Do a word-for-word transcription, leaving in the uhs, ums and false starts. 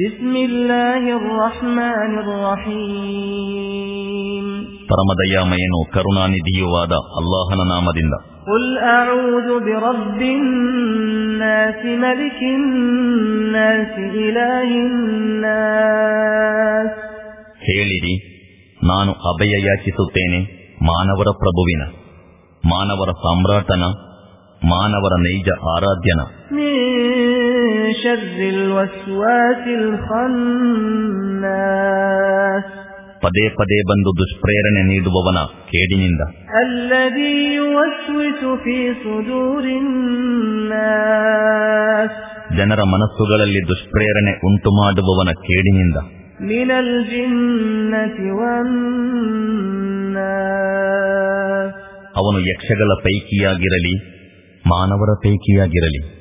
ಬಿಸ್ಮಿಲ್ಲಾಹಿರ್ ರಹ್ಮಾನಿರ್ ರಹೀಮ್. ಪರಮದಯಾಮಯನು ಕರುಣಾನಿಧಿಯುವಾದ ಅಲ್ಲಾಹನ ನಾಮದಿಂದ. ಕುಲ್ ಅಊದು ಬಿರಬ್ಬಿನ್ ನಾಸ್ ಮಲಿಕಿನ್ ನಾಸ್ ಇಲಾಹಿನ್ ನಾಸ್. ಹೇಳಿರಿ, ನಾನು ಅಭಯ ಯಾಚಿಸುತ್ತೇನೆ ಮಾನವರ ಪ್ರಭುವಿನ, ಮಾನವರ ಸಾಮ್ರಾಟನ, ಮಾನವರ ನೈಜ ಆರಾಧ್ಯನ. ಮಿನ್ ಶರ್ರಿಲ್ ವಸ್ವಾಸಿಲ್ ಖನ್ನಾಸ್. ಪದೇ ಪದೇ ಬಂದು ದುಷ್ಪ್ರೇರಣೆ ನೀಡುವವನ ಕೇಡಿನಿಂದ. ಅಲ್ಲದೀ ಯುವಸ್ವಿಸು ಫೀ ಸುದೂರಿನ್ ನಾಸ್. ಜನರ ಮನಸ್ಸುಗಳಲ್ಲಿ ದುಷ್ಪ್ರೇರಣೆ ಉಂಟು ಮಾಡುವವನ ಕೇಡಿನಿಂದ. ಮಿನಲ್ ಜಿನ್ನತಿ ವನ್ನಾಸ್. ಅವನು ಯಕ್ಷಗಳ ಪೈಕಿಯಾಗಿರಲಿ ಮಾನವರ ಪೈಕಿಯಾಗಿರಲಿ